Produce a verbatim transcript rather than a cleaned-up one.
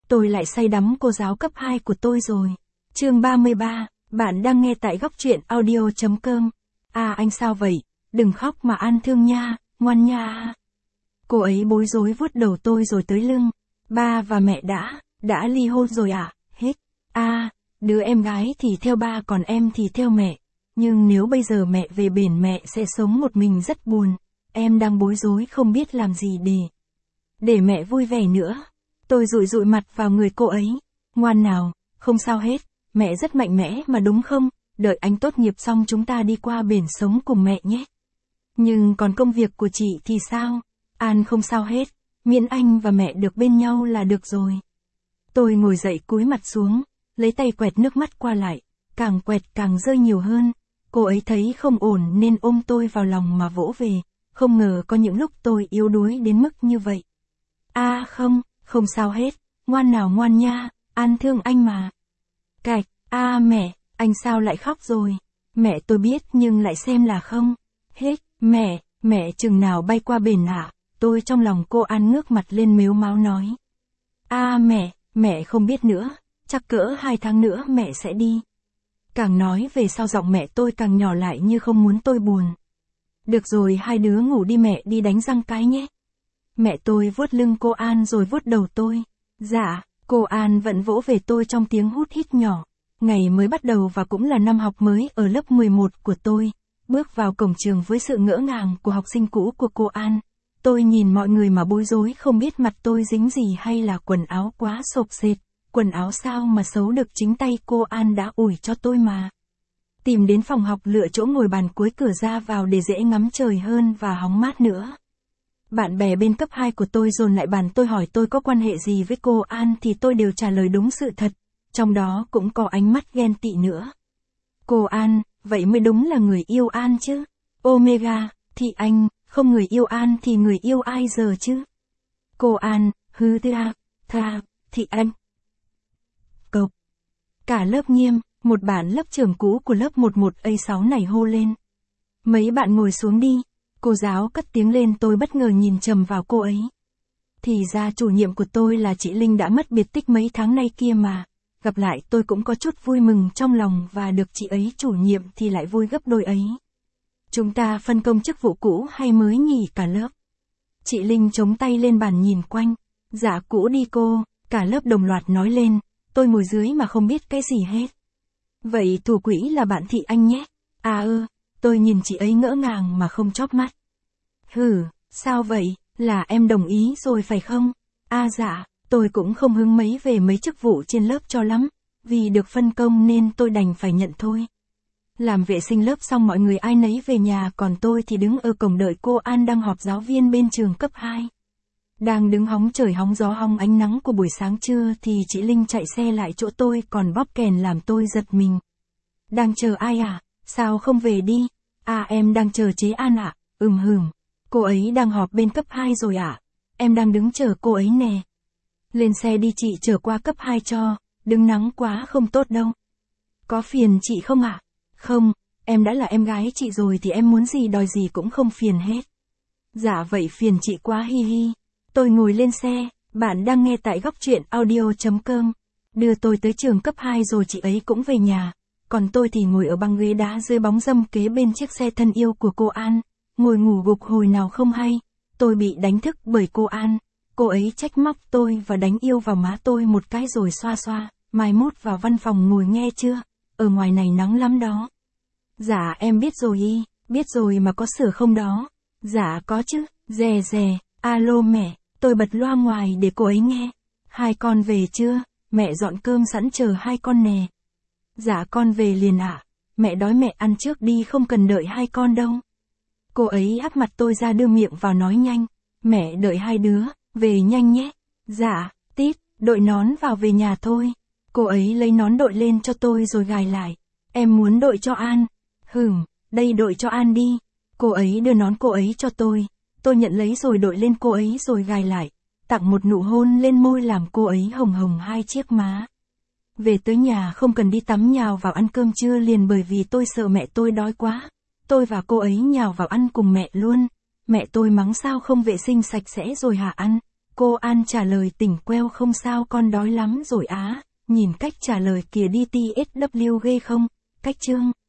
tôi lại say đắm cô giáo cấp hai của tôi rồi. Chương ba mươi ba, bạn đang nghe tại góc truyện audio chấm com. À anh sao vậy? Đừng khóc mà An thương nha, ngoan nha. Cô ấy bối rối vuốt đầu tôi rồi tới lưng. Ba và mẹ đã, đã ly hôn rồi à? Hết. À, đứa em gái thì theo ba còn em thì theo mẹ. Nhưng nếu bây giờ mẹ về bển mẹ sẽ sống một mình rất buồn. Em đang bối rối không biết làm gì để... Để mẹ vui vẻ nữa. Tôi dụi dụi mặt vào người cô ấy. Ngoan nào, không sao hết. Mẹ rất mạnh mẽ mà đúng không? Đợi anh tốt nghiệp xong chúng ta đi qua bển sống cùng mẹ nhé. Nhưng còn công việc của chị thì sao? An không sao hết. Miễn anh và mẹ được bên nhau là được rồi. Tôi ngồi dậy cúi mặt xuống. Lấy tay quẹt nước mắt qua lại. Càng quẹt càng rơi nhiều hơn. Cô ấy thấy không ổn nên ôm tôi vào lòng mà vỗ về. Không ngờ có những lúc tôi yếu đuối đến mức như vậy. À không, không sao hết. Ngoan nào ngoan nha, An thương anh mà. Cạch, à mẹ, anh sao lại khóc rồi? Mẹ tôi biết nhưng lại xem là không. Hết, mẹ, mẹ chừng nào bay qua bển ạ? Tôi trong lòng cô An ngước mặt lên mếu máo nói. À mẹ, mẹ không biết nữa, chắc cỡ hai tháng nữa mẹ sẽ đi. Càng nói về sau giọng mẹ tôi càng nhỏ lại như không muốn tôi buồn. Được rồi hai đứa ngủ đi mẹ đi đánh răng cái nhé. Mẹ tôi vuốt lưng cô An rồi vuốt đầu tôi. Dạ, cô An vẫn vỗ về tôi trong tiếng hút hít nhỏ. Ngày mới bắt đầu và cũng là năm học mới ở lớp mười một của tôi. Bước vào cổng trường với sự ngỡ ngàng của học sinh cũ của cô An. Tôi nhìn mọi người mà bối rối không biết mặt tôi dính gì hay là quần áo quá xộp xệt. Quần áo sao mà xấu được chính tay cô An đã ủi cho tôi mà. Tìm đến phòng học lựa chỗ ngồi bàn cuối cửa ra vào để dễ ngắm trời hơn và hóng mát nữa. Bạn bè bên cấp hai của tôi dồn lại bàn tôi hỏi tôi có quan hệ gì với cô An thì tôi đều trả lời đúng sự thật. Trong đó cũng có ánh mắt ghen tị nữa. Cô An, vậy mới đúng là người yêu An chứ. Omega, thì anh, không người yêu An thì người yêu ai giờ chứ. Cô An, hư tha, tha, thì anh. Cộc. Cả lớp nghiêm, một bạn lớp trưởng cũ của lớp mười một A sáu này hô lên. Mấy bạn ngồi xuống đi. Cô giáo cất tiếng lên tôi bất ngờ nhìn trầm vào cô ấy. Thì ra chủ nhiệm của tôi là chị Linh đã mất biệt tích mấy tháng nay kia mà. Gặp lại tôi cũng có chút vui mừng trong lòng và được chị ấy chủ nhiệm thì lại vui gấp đôi ấy. Chúng ta phân công chức vụ cũ hay mới nhỉ cả lớp? Chị Linh chống tay lên bàn nhìn quanh. Dạ cũ đi cô, cả lớp đồng loạt nói lên. Tôi ngồi dưới mà không biết cái gì hết. Vậy thủ quỹ là bạn Thị Anh nhé. À ơ, tôi nhìn chị ấy ngỡ ngàng mà không chóp mắt. Hừ, sao vậy, là em đồng ý rồi phải không? À dạ, tôi cũng không hứng mấy về mấy chức vụ trên lớp cho lắm. Vì được phân công nên tôi đành phải nhận thôi. Làm vệ sinh lớp xong mọi người ai nấy về nhà còn tôi thì đứng ở cổng đợi cô An đang họp giáo viên bên trường cấp hai. Đang đứng hóng trời hóng gió hóng ánh nắng của buổi sáng trưa thì chị Linh chạy xe lại chỗ tôi còn bóp kèn làm tôi giật mình. Đang chờ ai à? Sao không về đi? À em đang chờ chế An ạ. À? Ừm hừm. Cô ấy đang họp bên cấp hai rồi ạ. À? Em đang đứng chờ cô ấy nè. Lên xe đi chị chở qua cấp hai cho. Đứng nắng quá không tốt đâu. Có phiền chị không ạ? À? Không, em đã là em gái chị rồi thì em muốn gì đòi gì cũng không phiền hết. Dạ vậy phiền chị quá hi hi. Tôi ngồi lên xe, bạn đang nghe tại góc truyện audio chấm com. Đưa tôi tới trường cấp hai rồi chị ấy cũng về nhà. Còn tôi thì ngồi ở băng ghế đá dưới bóng râm kế bên chiếc xe thân yêu của cô An. Ngồi ngủ gục hồi nào không hay. Tôi bị đánh thức bởi cô An. Cô ấy trách móc tôi và đánh yêu vào má tôi một cái rồi xoa xoa. Mai mốt vào văn phòng ngồi nghe chưa? Ở ngoài này nắng lắm đó. Dạ em biết rồi y, biết rồi mà có sửa không đó? Dạ có chứ, dè dè, alo mẹ, tôi bật loa ngoài để cô ấy nghe. Hai con về chưa? Mẹ dọn cơm sẵn chờ hai con nè. Dạ con về liền ạ. À. Mẹ đói mẹ ăn trước đi không cần đợi hai con đâu. Cô ấy áp mặt tôi ra đưa miệng vào nói nhanh. Mẹ đợi hai đứa, về nhanh nhé. Dạ, tít, đội nón vào về nhà thôi. Cô ấy lấy nón đội lên cho tôi rồi gài lại. Em muốn đội cho An. Hừm, đây đội cho An đi. Cô ấy đưa nón cô ấy cho tôi. Tôi nhận lấy rồi đội lên cô ấy rồi gài lại. Tặng một nụ hôn lên môi làm cô ấy hồng hồng hai chiếc má. Về tới nhà không cần đi tắm nhào vào ăn cơm trưa liền bởi vì tôi sợ mẹ tôi đói quá. Tôi và cô ấy nhào vào ăn cùng mẹ luôn. Mẹ tôi mắng sao không vệ sinh sạch sẽ rồi hả ăn. Cô An trả lời tỉnh queo không sao con đói lắm rồi á, nhìn cách trả lời kìa đi tê ét vê ghê không, cách chương.